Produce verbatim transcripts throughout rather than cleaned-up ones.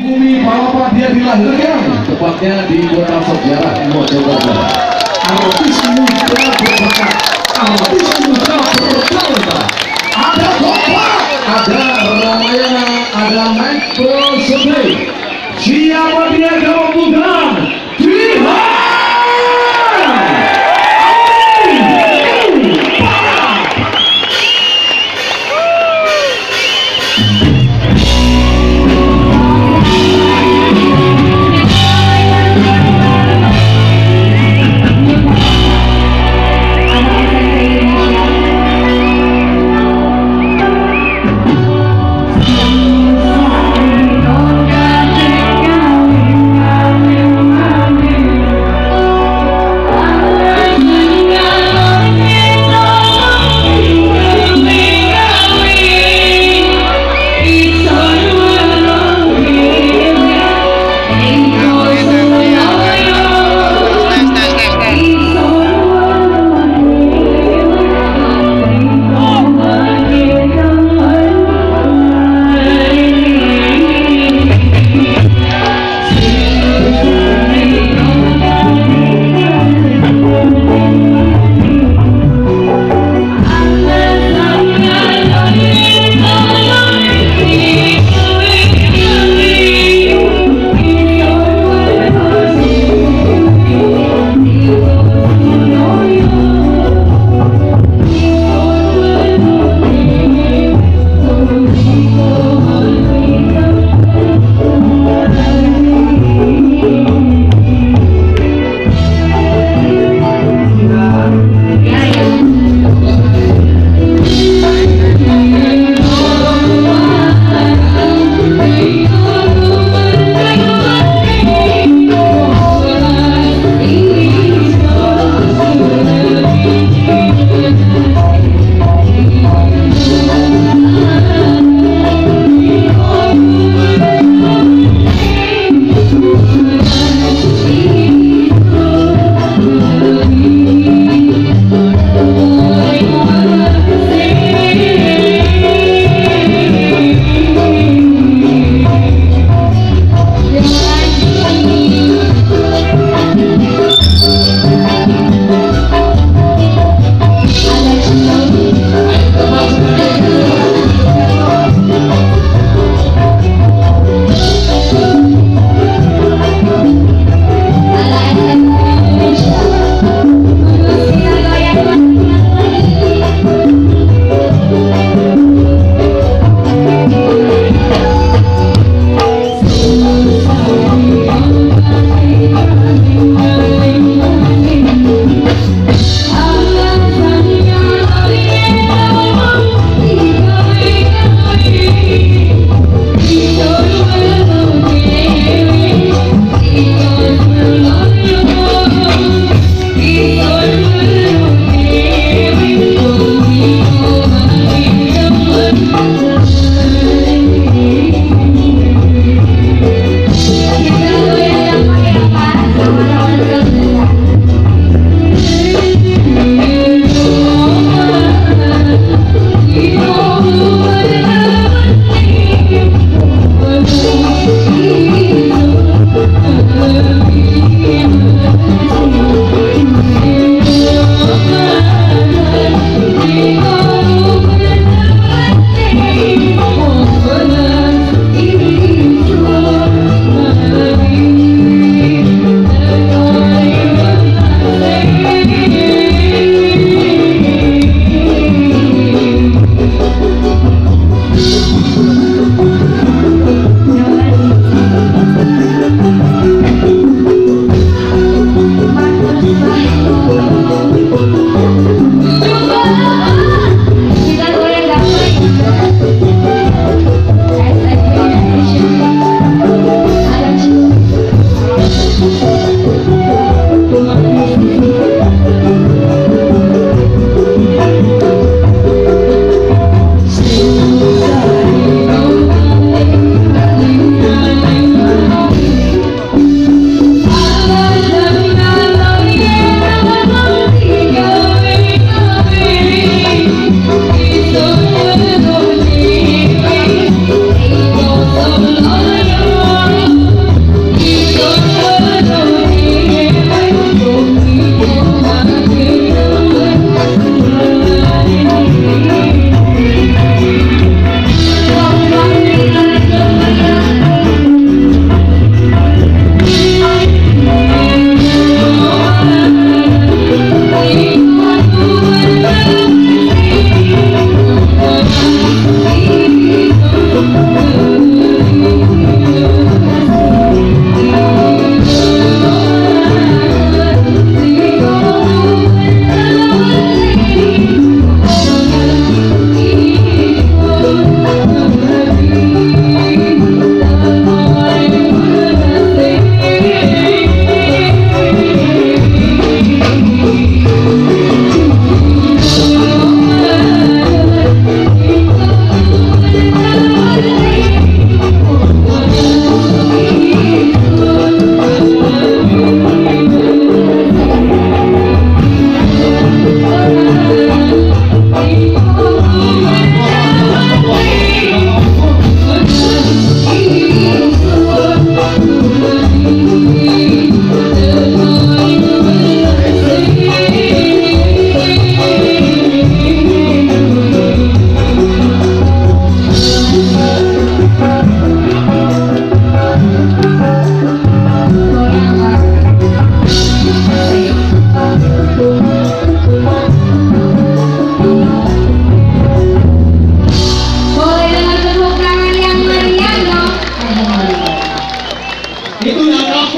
bumi Balapan dia dilahirkan, tepatnya di kota sejarah Mojokerto. Artis muda berbakat, artis muda bertalenta. Ada Bapak, ada Ramayana, ada Michael Sedih. Siapa dia kalau bukan Jihan? Thank you.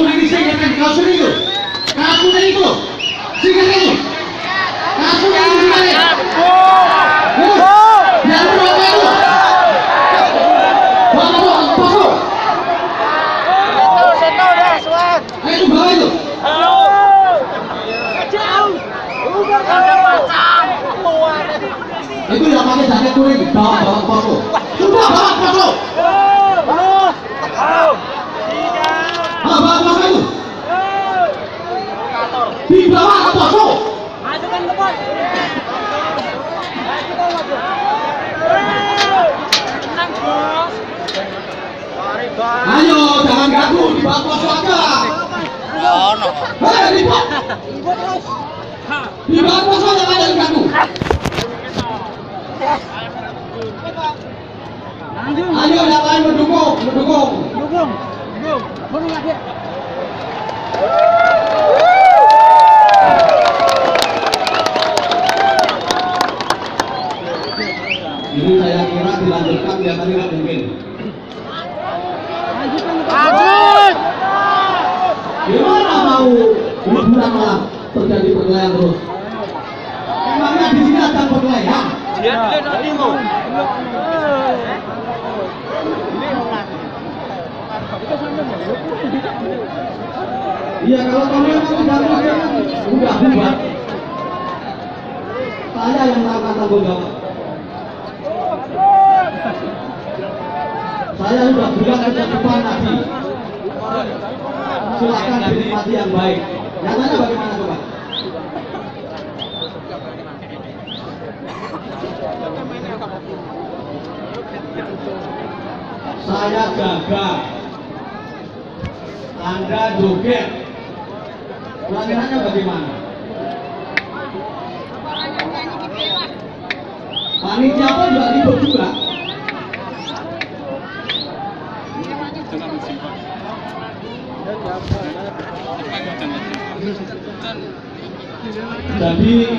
sudah disingkirkan kau sudah itu. Kau sudah itu. Singkirkan itu. Kau sudah itu singkirkan. Yang berapa itu? Bawa bawa bawa. Ayo itu bawa itu. Itu yang pakai jaket kuning, bawa bawa bawa. Sudah bawa bawa. Ah, bawa bawa itu. Di bawah ke poso. Majukan ke pos. Tenang, Bos. Ayo, jangan ganggu, di bawah poso aja. Hei, di bawah. Di bawah poso jangan ada ganggu. Ayo, yang lain mendukung, mendukung. Dukung, dukung. Dukung lagi. Ini saya kira dilanjutkan ya tadi nggak mungkin. Lanjut. Gimana mau liburan malah terjadi perkelahian terus? Emangnya di sini ada perkelahian? Dia dilihat tadi mau. Iya, kalau kamu yang sudah udah buat. Saya yang akan tanggung jawab. Saya sudah bilang ke depan tadi. Silakan dinikmati yang baik. Nyatanya bagaimana coba? Saya gagal. Anda joget. Pelatihannya bagaimana? Panitia pun juga ribut juga. Jadi